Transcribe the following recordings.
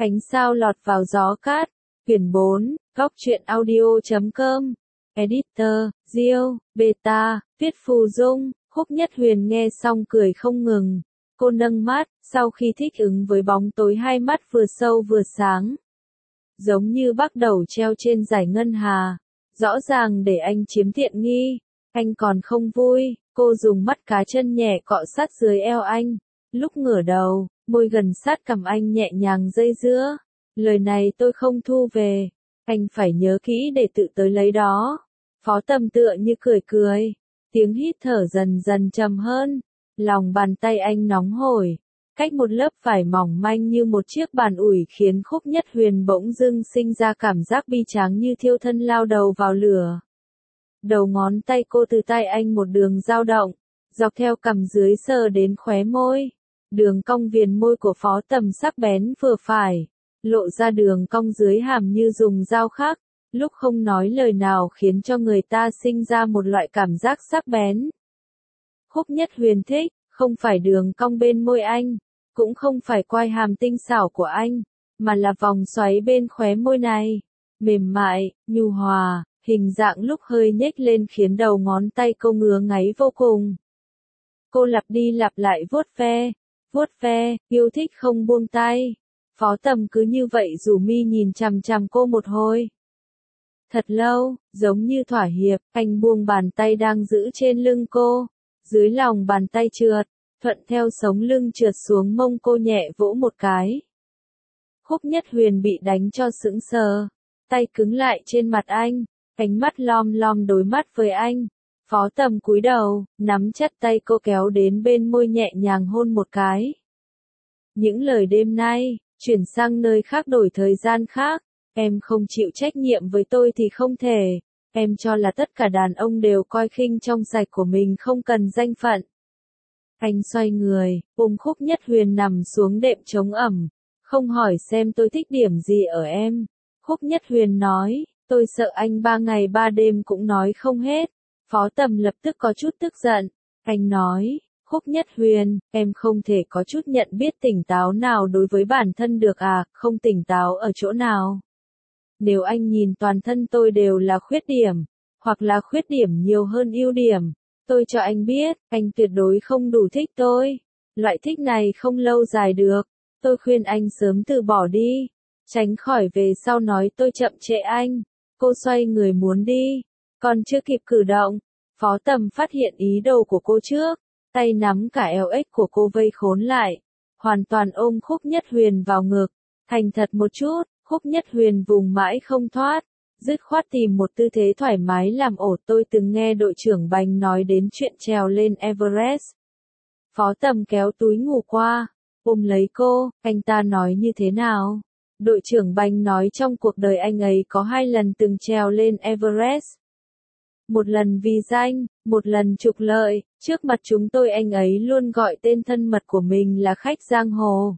Ánh sao lọt vào gió cát. Quyển 4, Góc truyện audio.com. Editor, Diêu, Beta, viết Phù Dung. Khúc Nhất Huyền nghe xong cười không ngừng. Cô nâng mắt, sau khi thích ứng với bóng tối hai mắt vừa sâu vừa sáng. Giống như bắt đầu treo trên giải ngân hà. Rõ ràng để anh chiếm tiện nghi. Anh còn không vui, cô dùng mắt cá chân nhẹ cọ sát dưới eo anh. Lúc ngửa đầu, môi gần sát cằm anh nhẹ nhàng dây dưa. Lời này tôi không thu về. Anh phải nhớ kỹ để tự tới lấy đó. Phó Tầm tựa như cười cười. Tiếng hít thở dần dần trầm hơn. Lòng bàn tay anh nóng hổi. Cách một lớp vải mỏng manh như một chiếc bàn ủi khiến Khúc Nhất Huyền bỗng dưng sinh ra cảm giác bi tráng như thiêu thân lao đầu vào lửa. Đầu ngón tay cô từ tay anh một đường dao động, dọc theo cằm dưới sờ đến khóe môi. Đường cong viền môi của Phó Tầm sắc bén vừa phải, lộ ra đường cong dưới hàm như dùng dao khắc, lúc không nói lời nào khiến cho người ta sinh ra một loại cảm giác sắc bén. Khúc Nhất Huyền thích, không phải đường cong bên môi anh, cũng không phải quai hàm tinh xảo của anh, mà là vòng xoáy bên khóe môi này. Mềm mại, nhu hòa, hình dạng lúc hơi nhếch lên khiến đầu ngón tay cô ngứa ngáy vô cùng. Cô lặp đi lặp lại vuốt ve, yêu thích không buông tay. Phó Tầm cứ như vậy rủ mi nhìn chằm chằm cô một hồi. Thật lâu, giống như thỏa hiệp, anh buông bàn tay đang giữ trên lưng cô. Dưới lòng bàn tay trượt, thuận theo sống lưng trượt xuống mông cô nhẹ vỗ một cái. Khúc Nhất Huyền bị đánh cho sững sờ, tay cứng lại trên mặt anh, ánh mắt lom lom đối mắt với anh. Phó Tầm cúi đầu, nắm chặt tay cô kéo đến bên môi nhẹ nhàng hôn một cái. Những lời đêm nay, chuyển sang nơi khác đổi thời gian khác, em không chịu trách nhiệm với tôi thì không thể. Em cho là tất cả đàn ông đều coi khinh trong sạch của mình không cần danh phận. Anh xoay người, ôm Khúc Nhất Huyền nằm xuống đệm chống ẩm. Không hỏi xem tôi thích điểm gì ở em. Khúc Nhất Huyền nói, tôi sợ anh 3 ngày 3 đêm cũng nói không hết. Phó Tầm lập tức có chút tức giận. Anh nói, Khúc Nhất Huyền, em không thể có chút nhận biết tỉnh táo nào đối với bản thân được à, không tỉnh táo ở chỗ nào. Nếu anh nhìn toàn thân tôi đều là khuyết điểm, hoặc là khuyết điểm nhiều hơn ưu điểm, tôi cho anh biết, anh tuyệt đối không đủ thích tôi. Loại thích này không lâu dài được. Tôi khuyên anh sớm từ bỏ đi, tránh khỏi về sau nói tôi chậm trễ anh. Cô xoay người muốn đi, còn chưa kịp cử động, Phó Tầm phát hiện ý đồ của cô trước, tay nắm cả eo ếch của cô vây khốn lại, hoàn toàn ôm Khúc Nhất Huyền vào ngực. Thành thật một chút, Khúc Nhất Huyền vùng mãi không thoát, dứt khoát tìm một tư thế thoải mái làm ổ. Tôi từng nghe đội trưởng Bành nói đến chuyện trèo lên Everest. Phó Tầm kéo túi ngủ qua, ôm lấy cô, anh ta nói như thế nào? Đội trưởng Bành nói trong cuộc đời anh ấy có 2 lần từng trèo lên Everest. Một lần vì danh, một lần trục lợi, trước mặt chúng tôi anh ấy luôn gọi tên thân mật của mình là khách giang hồ.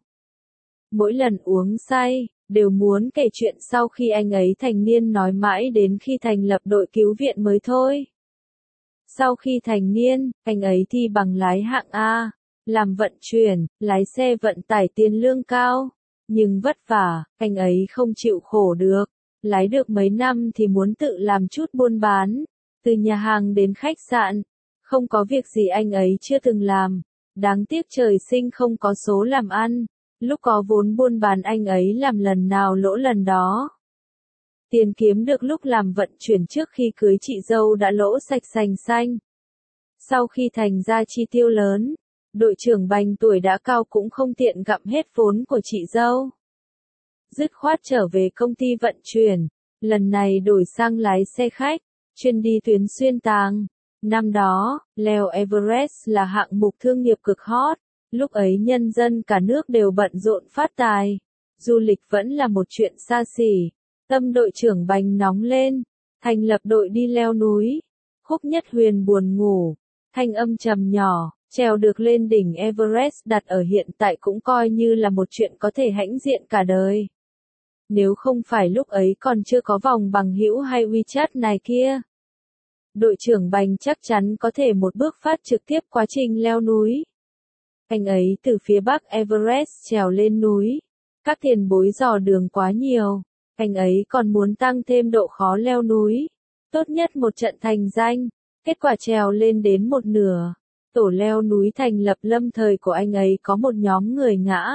Mỗi lần uống say, đều muốn kể chuyện sau khi anh ấy thành niên nói mãi đến khi thành lập đội cứu viện mới thôi. Sau khi thành niên, anh ấy thi bằng lái hạng A, làm vận chuyển, lái xe vận tải tiền lương cao. Nhưng vất vả, anh ấy không chịu khổ được. Lái được mấy năm thì muốn tự làm chút buôn bán. Từ nhà hàng đến khách sạn, không có việc gì anh ấy chưa từng làm. Đáng tiếc trời sinh không có số làm ăn. Lúc có vốn buôn bán anh ấy làm lần nào lỗ lần đó. Tiền kiếm được lúc làm vận chuyển trước khi cưới chị dâu đã lỗ sạch sành xanh. Sau khi thành ra chi tiêu lớn, đội trưởng Bành tuổi đã cao cũng không tiện gặm hết vốn của chị dâu. Dứt khoát trở về công ty vận chuyển, lần này đổi sang lái xe khách, chuyên đi tuyến xuyên tàng. Năm đó, leo Everest là hạng mục thương nghiệp cực hot, lúc ấy nhân dân cả nước đều bận rộn phát tài. Du lịch vẫn là một chuyện xa xỉ. Tâm đội trưởng Bành nóng lên, thành lập đội đi leo núi. Khúc Nhất Huyền buồn ngủ, thanh âm trầm nhỏ, trèo được lên đỉnh Everest đặt ở hiện tại cũng coi như là một chuyện có thể hãnh diện cả đời. Nếu không phải lúc ấy còn chưa có vòng bằng hữu hay WeChat này kia, đội trưởng Bành chắc chắn có thể một bước phát trực tiếp quá trình leo núi. Anh ấy từ phía bắc Everest trèo lên núi, Các tiền bối dò đường quá nhiều, anh ấy còn muốn tăng thêm độ khó leo núi. Tốt nhất một trận thành danh, kết quả trèo lên đến một nửa. Tổ leo núi thành lập lâm thời của anh ấy có một nhóm người ngã.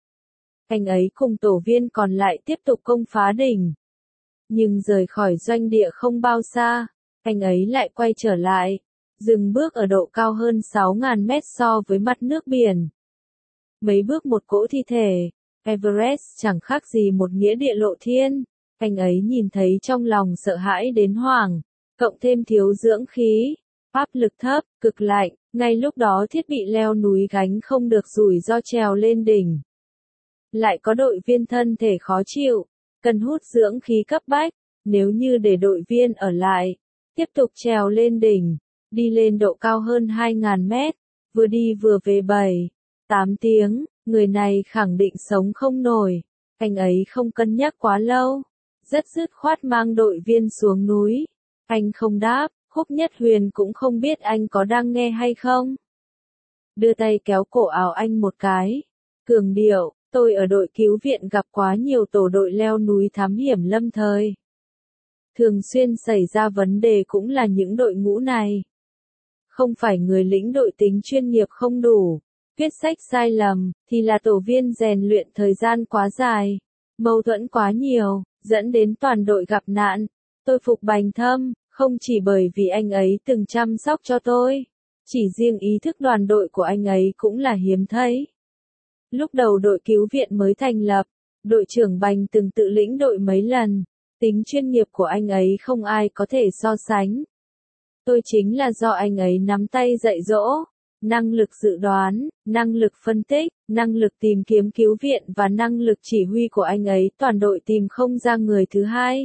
Anh ấy cùng tổ viên còn lại tiếp tục công phá đỉnh. Nhưng rời khỏi doanh địa không bao xa, anh ấy lại quay trở lại, dừng bước ở độ cao hơn 6.000 mét so với mặt nước biển. Mấy bước một cỗ thi thể, Everest chẳng khác gì một nghĩa địa lộ thiên. Anh ấy nhìn thấy trong lòng sợ hãi đến hoảng, cộng thêm thiếu dưỡng khí, áp lực thấp, cực lạnh, ngay lúc đó thiết bị leo núi gánh không được rủi ro trèo lên đỉnh. Lại có đội viên thân thể khó chịu, cần hút dưỡng khí cấp bách, nếu như để đội viên ở lại, tiếp tục trèo lên đỉnh, đi lên độ cao hơn 2.000 mét, vừa đi vừa về 7-8 tiếng, người này khẳng định sống không nổi. Anh ấy không cân nhắc quá lâu, rất dứt khoát mang đội viên xuống núi. Anh không đáp, Khúc Nhất Huyền cũng không biết anh có đang nghe hay không. Đưa tay kéo cổ áo anh một cái, cường điệu, tôi ở đội cứu viện gặp quá nhiều tổ đội leo núi thám hiểm lâm thời. Thường xuyên xảy ra vấn đề cũng là những đội ngũ này. Không phải người lĩnh đội tính chuyên nghiệp không đủ, viết sách sai lầm, thì là tổ viên rèn luyện thời gian quá dài, mâu thuẫn quá nhiều, dẫn đến toàn đội gặp nạn. Tôi phục Bành Thâm, không chỉ bởi vì anh ấy từng chăm sóc cho tôi, chỉ riêng ý thức đoàn đội của anh ấy cũng là hiếm thấy. Lúc đầu đội cứu viện mới thành lập, đội trưởng Bành từng tự lĩnh đội mấy lần, tính chuyên nghiệp của anh ấy không ai có thể so sánh. Tôi chính là do anh ấy nắm tay dạy dỗ, năng lực dự đoán, năng lực phân tích, năng lực tìm kiếm cứu viện và năng lực chỉ huy của anh ấy toàn đội tìm không ra người thứ hai.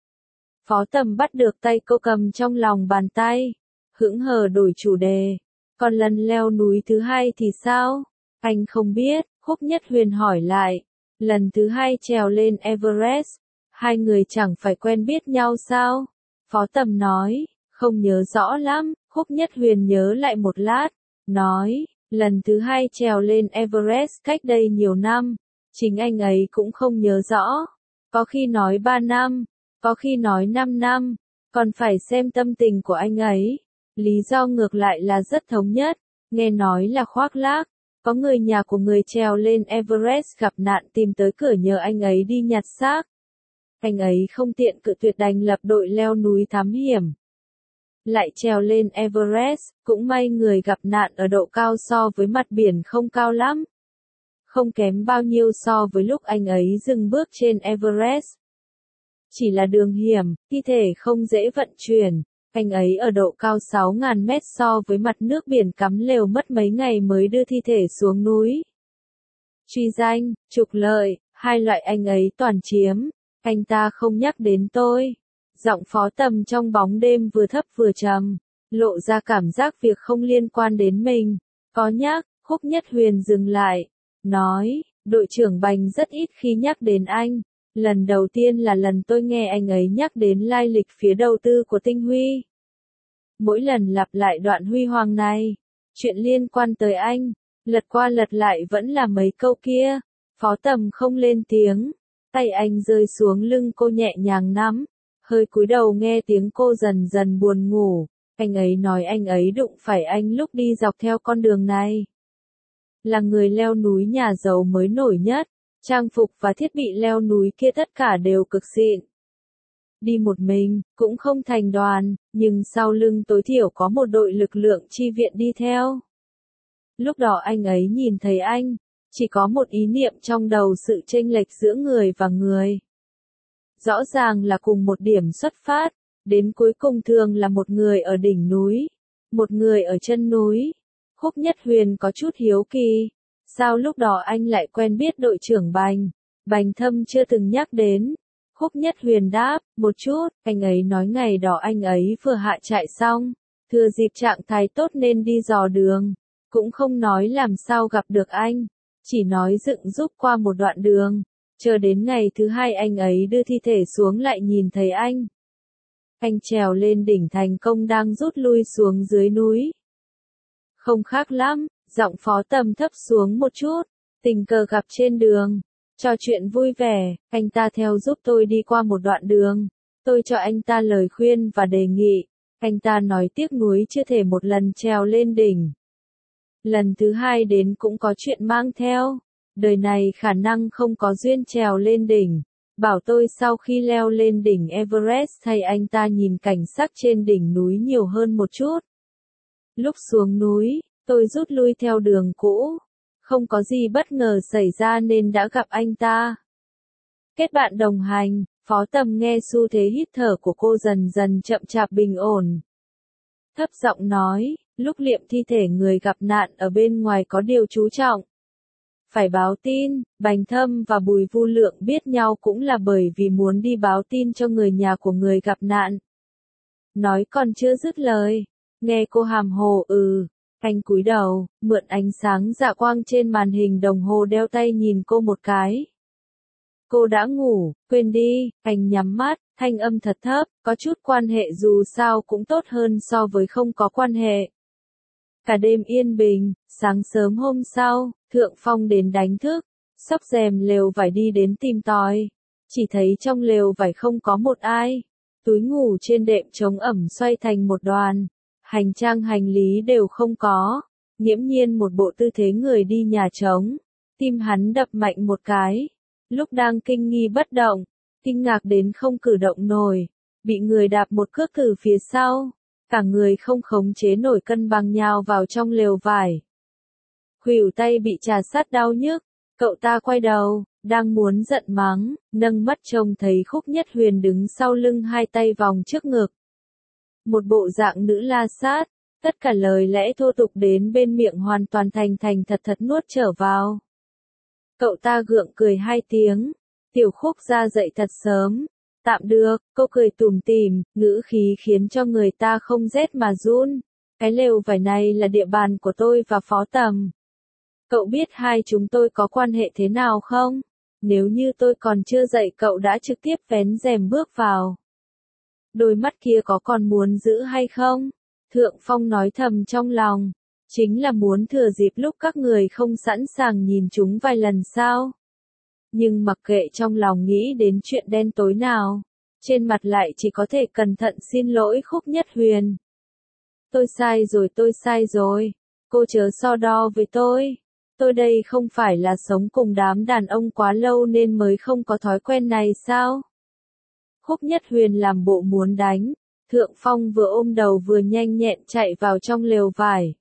Phó Tầm bắt được tay cô cầm trong lòng bàn tay, hững hờ đổi chủ đề. Còn lần leo núi thứ hai thì sao? Anh không biết, Khúc Nhất Huyền hỏi lại. Lần thứ hai trèo lên Everest, hai người chẳng phải quen biết nhau sao? Phó Tầm nói, không nhớ rõ lắm. Khúc Nhất Huyền nhớ lại một lát, nói, lần thứ hai trèo lên Everest cách đây nhiều năm, chính anh ấy cũng không nhớ rõ. Có khi nói 3 năm, có khi nói 5 năm, còn phải xem tâm tình của anh ấy. Lý do ngược lại là rất thống nhất, nghe nói là khoác lác. Có người nhà của người trèo lên Everest gặp nạn tìm tới cửa nhờ anh ấy đi nhặt xác. Anh ấy không tiện cự tuyệt đành lập đội leo núi thám hiểm. Lại trèo lên Everest, cũng may người gặp nạn ở độ cao so với mặt biển không cao lắm. Không kém bao nhiêu so với lúc anh ấy dừng bước trên Everest. Chỉ là đường hiểm, thi thể không dễ vận chuyển. Anh ấy ở độ cao 6.000 mét so với mặt nước biển cắm lều mất mấy ngày mới đưa thi thể xuống núi. Truy danh, trục lợi, hai loại anh ấy toàn chiếm. Anh ta không nhắc đến tôi. Giọng Phó Tầm trong bóng đêm vừa thấp vừa trầm, lộ ra cảm giác việc không liên quan đến mình. Có nhắc, Khúc Nhất Huyền dừng lại, nói, đội trưởng Bành rất ít khi nhắc đến anh. Lần đầu tiên là lần tôi nghe anh ấy nhắc đến lai lịch phía đầu tư của Tinh Huy. Mỗi lần lặp lại đoạn huy hoàng này, chuyện liên quan tới anh, lật qua lật lại vẫn là mấy câu kia. Phó Tầm không lên tiếng, tay anh rơi xuống lưng cô nhẹ nhàng nắm, hơi cúi đầu nghe tiếng cô dần dần buồn ngủ. Anh ấy nói anh ấy đụng phải anh lúc đi dọc theo con đường này. Là người leo núi nhà giàu mới nổi nhất. Trang phục và thiết bị leo núi kia tất cả đều cực xịn. Đi một mình, cũng không thành đoàn, nhưng sau lưng tối thiểu có một đội lực lượng chi viện đi theo. Lúc đó anh ấy nhìn thấy anh, chỉ có một ý niệm trong đầu sự chênh lệch giữa người và người. Rõ ràng là cùng một điểm xuất phát, đến cuối cùng thường là một người ở đỉnh núi, một người ở chân núi. Khúc Nhất Huyền có chút hiếu kỳ. Sao lúc đó anh lại quen biết đội trưởng Bành? Bành Thâm chưa từng nhắc đến. Khúc Nhất Huyền đáp, một chút, anh ấy nói ngày đó anh ấy vừa hạ trại xong, thừa dịp trạng thái tốt nên đi dò đường. Cũng không nói làm sao gặp được anh, chỉ nói dựng giúp qua một đoạn đường. Chờ đến ngày thứ hai anh ấy đưa thi thể xuống lại nhìn thấy anh. Anh trèo lên đỉnh thành công đang rút lui xuống dưới núi. Không khác lắm. Giọng Phó Tầm thấp xuống một chút, tình cờ gặp trên đường. Trò chuyện vui vẻ, anh ta theo giúp tôi đi qua một đoạn đường. Tôi cho anh ta lời khuyên và đề nghị. Anh ta nói tiếc nuối chưa thể một lần trèo lên đỉnh. Lần thứ hai đến cũng có chuyện mang theo. Đời này khả năng không có duyên trèo lên đỉnh. Bảo tôi sau khi leo lên đỉnh Everest thay anh ta nhìn cảnh sắc trên đỉnh núi nhiều hơn một chút. Lúc xuống núi, tôi rút lui theo đường cũ. Không có gì bất ngờ xảy ra nên đã gặp anh ta. Kết bạn đồng hành, Phó Tầm nghe xu thế hít thở của cô dần dần chậm chạp bình ổn. Thấp giọng nói, lúc liệm thi thể người gặp nạn ở bên ngoài có điều chú trọng. Phải báo tin, Bành Thâm và Bùi Vu Lượng biết nhau cũng là bởi vì muốn đi báo tin cho người nhà của người gặp nạn. Nói còn chưa dứt lời, nghe cô hàm hồ anh cúi đầu, mượn ánh sáng dạ quang trên màn hình đồng hồ đeo tay nhìn cô một cái. Cô đã ngủ, quên đi, anh nhắm mắt, thanh âm thật thấp, có chút quan hệ dù sao cũng tốt hơn so với không có quan hệ. Cả đêm yên bình, sáng sớm hôm sau, Thượng Phong đến đánh thức, xốc rèm lều vải đi đến tìm tòi. Chỉ thấy trong lều vải không có một ai. Túi ngủ trên đệm chống ẩm xoay thành một đoàn. Hành trang hành lý đều không có. Nghiễm nhiên một bộ tư thế người đi nhà trống. Tim hắn đập mạnh một cái. Lúc đang kinh nghi bất động, kinh ngạc đến không cử động nổi. Bị người đạp một cước từ phía sau. Cả người không khống chế nổi cân bằng nhào vào trong lều vải. Khuỷu tay bị trà sát đau nhức, cậu ta quay đầu, đang muốn giận mắng, nâng mắt trông thấy Khúc Nhất Huyền đứng sau lưng hai tay vòng trước ngực. Một bộ dạng nữ la sát, tất cả lời lẽ thô tục đến bên miệng hoàn toàn thành thật nuốt trở vào. Cậu ta gượng cười hai tiếng, Tiểu Khúc ra dậy thật sớm. Tạm được, cô cười tủm tỉm, ngữ khí khiến cho người ta không rét mà run. Cái lều vải này là địa bàn của tôi và Phó Tầm. Cậu biết hai chúng tôi có quan hệ thế nào không? Nếu như tôi còn chưa dậy cậu đã trực tiếp vén rèm bước vào. Đôi mắt kia có còn muốn giữ hay không? Thượng Phong nói thầm trong lòng. Chính là muốn thừa dịp lúc các người không sẵn sàng nhìn chúng vài lần sao? Nhưng mặc kệ trong lòng nghĩ đến chuyện đen tối nào, trên mặt lại chỉ có thể cẩn thận xin lỗi Khúc Nhất Huyền. Tôi sai rồi, cô chớ so đo với tôi. Tôi đây không phải là sống cùng đám đàn ông quá lâu nên mới không có thói quen này sao? Khúc Nhất Huyền làm bộ muốn đánh, Thượng Phong vừa ôm đầu vừa nhanh nhẹn chạy vào trong lều vải.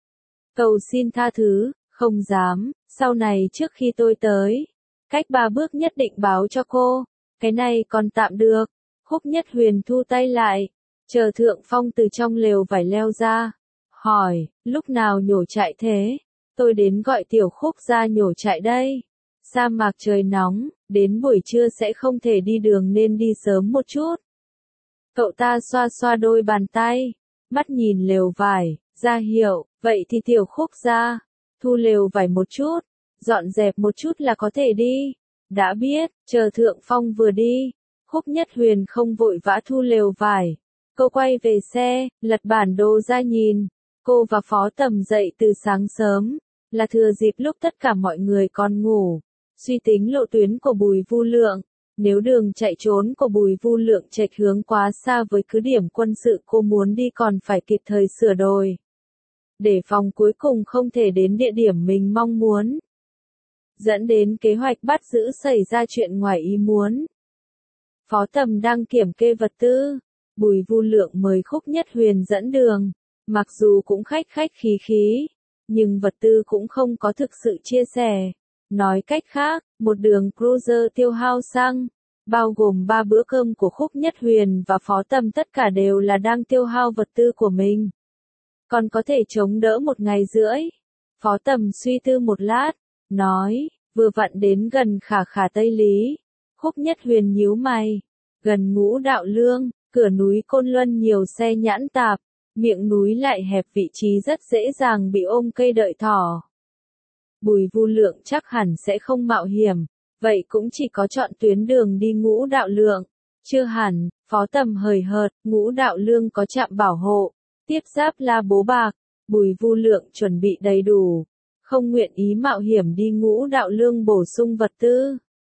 Cầu xin tha thứ, không dám, sau này trước khi tôi tới. Cách 3 bước nhất định báo cho cô, cái này còn tạm được. Khúc Nhất Huyền thu tay lại, chờ Thượng Phong từ trong lều vải leo ra. Hỏi, lúc nào nhổ chạy thế? Tôi đến gọi Tiểu Khúc ra nhổ chạy đây. Sa mạc trời nóng, đến buổi trưa sẽ không thể đi đường nên đi sớm một chút. Cậu ta xoa xoa đôi bàn tay, mắt nhìn lều vải, ra hiệu, vậy thì Tiểu Khúc ra, thu lều vải một chút. Dọn dẹp một chút là có thể đi. Đã biết, chờ Thượng Phong vừa đi. Khúc Nhất Huyền không vội vã thu lều vải. Cô quay về xe, lật bản đồ ra nhìn. Cô và Phó Tầm dậy từ sáng sớm, là thừa dịp lúc tất cả mọi người còn ngủ. Suy tính lộ tuyến của Bùi Vu Lượng. Nếu đường chạy trốn của Bùi Vu Lượng chệch hướng quá xa với cứ điểm quân sự cô muốn đi còn phải kịp thời sửa đổi. Để phòng cuối cùng không thể đến địa điểm mình mong muốn. Dẫn đến kế hoạch bắt giữ xảy ra chuyện ngoài ý muốn. Phó Tầm đang kiểm kê vật tư. Bùi Vu Lượng mời Khúc Nhất Huyền dẫn đường. Mặc dù cũng khách khí, nhưng vật tư cũng không có thực sự chia sẻ. Nói cách khác, một đường cruiser tiêu hao xăng, bao gồm 3 bữa cơm của Khúc Nhất Huyền và Phó Tầm tất cả đều là đang tiêu hao vật tư của mình. Còn có thể chống đỡ 1 ngày rưỡi. Phó Tầm suy tư một lát, nói, vừa vặn đến gần Khả Tây Lý. Khúc Nhất Huyền nhíu mày, gần Ngũ Đạo Lương, cửa núi Côn Luân nhiều xe nhãn tạp, miệng núi lại hẹp vị trí rất dễ dàng bị ôm cây đợi thỏ. Bùi Vu Lượng chắc hẳn sẽ không mạo hiểm, vậy cũng chỉ có chọn tuyến đường đi Ngũ Đạo Lượng. Chưa hẳn, Phó Tầm hời hợt, Ngũ Đạo Lương có trạm bảo hộ, tiếp giáp La Bố Bạc, Bùi Vu Lượng chuẩn bị đầy đủ. Không nguyện ý mạo hiểm đi Ngũ Đạo Lương bổ sung vật tư.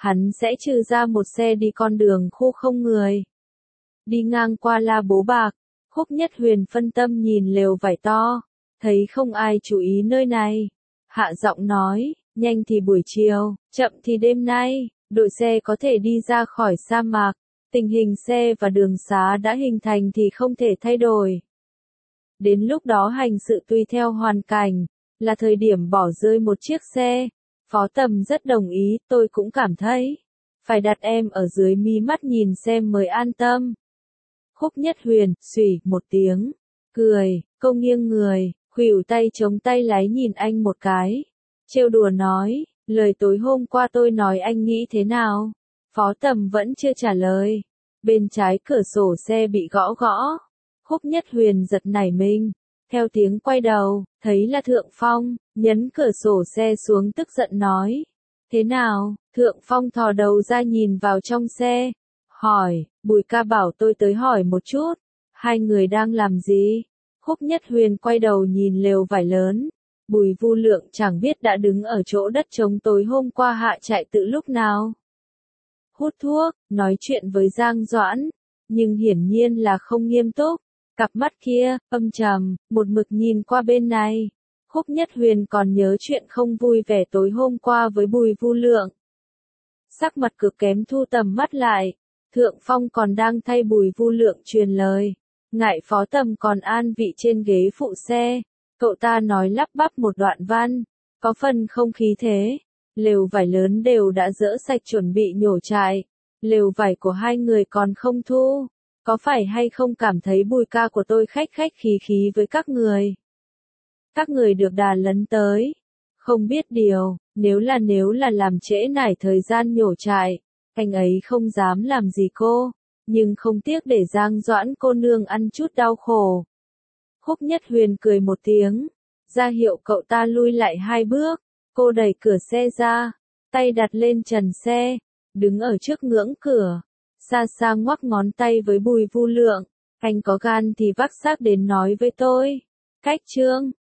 hắn sẽ trừ ra một xe đi con đường khu không người. Đi ngang qua La Bố Bạc, Khúc Nhất Huyền phân tâm nhìn lều vải to, thấy không ai chú ý nơi này. Hạ giọng nói, nhanh thì buổi chiều, chậm thì đêm nay, đội xe có thể đi ra khỏi sa mạc. Tình hình xe và đường xá đã hình thành thì không thể thay đổi. Đến lúc đó hành sự tùy theo hoàn cảnh, là thời điểm bỏ rơi một chiếc xe. Phó Tầm rất đồng ý, tôi cũng cảm thấy, phải đặt em ở dưới mí mắt nhìn xem mới an tâm. Khúc Nhất Huyền, xùy một tiếng, cười, cô nghiêng người, khuỷu tay chống tay lái nhìn anh một cái. Trêu đùa nói, lời tối hôm qua tôi nói anh nghĩ thế nào? Phó Tầm vẫn chưa trả lời. Bên trái cửa sổ xe bị gõ gõ. Khúc Nhất Huyền giật nảy mình. Theo tiếng quay đầu, thấy là Thượng Phong, nhấn cửa sổ xe xuống tức giận nói. Thế nào? Thượng Phong thò đầu ra nhìn vào trong xe. Hỏi, Bùi ca bảo tôi tới hỏi một chút. Hai người đang làm gì? Khúc Nhất Huyền quay đầu nhìn lều vải lớn. Bùi Vu Lượng chẳng biết đã đứng ở chỗ đất trống tối hôm qua hạ chạy từ lúc nào. Hút thuốc, nói chuyện với Giang Doãn, nhưng hiển nhiên là không nghiêm túc. Cặp mắt kia, âm trầm, một mực nhìn qua bên này. Khúc Nhất Huyền còn nhớ chuyện không vui vẻ tối hôm qua với Bùi Vu Lượng. Sắc mặt cực kém thu tầm mắt lại. Thượng Phong còn đang thay Bùi Vu Lượng truyền lời. Ngại Phó Tầm còn an vị trên ghế phụ xe. Cậu ta nói lắp bắp một đoạn văn. Có phần không khí thế. Lều vải lớn đều đã dỡ sạch chuẩn bị nhổ trại. Lều vải của hai người còn không thu. Có phải hay không cảm thấy Bùi ca của tôi khách khách khí khí với các người? Các người được đà lấn tới. Không biết điều, nếu là làm trễ nải thời gian nhổ trại, anh ấy không dám làm gì cô, nhưng không tiếc để Giang Doãn cô nương ăn chút đau khổ. Khúc Nhất Huyền cười một tiếng, ra hiệu cậu ta lui lại hai bước, cô đẩy cửa xe ra, tay đặt lên trần xe, đứng ở trước ngưỡng cửa, xa xa ngoắc ngón tay với Bùi Vu Lượng, anh có gan thì vác xác đến nói với tôi. Cách chương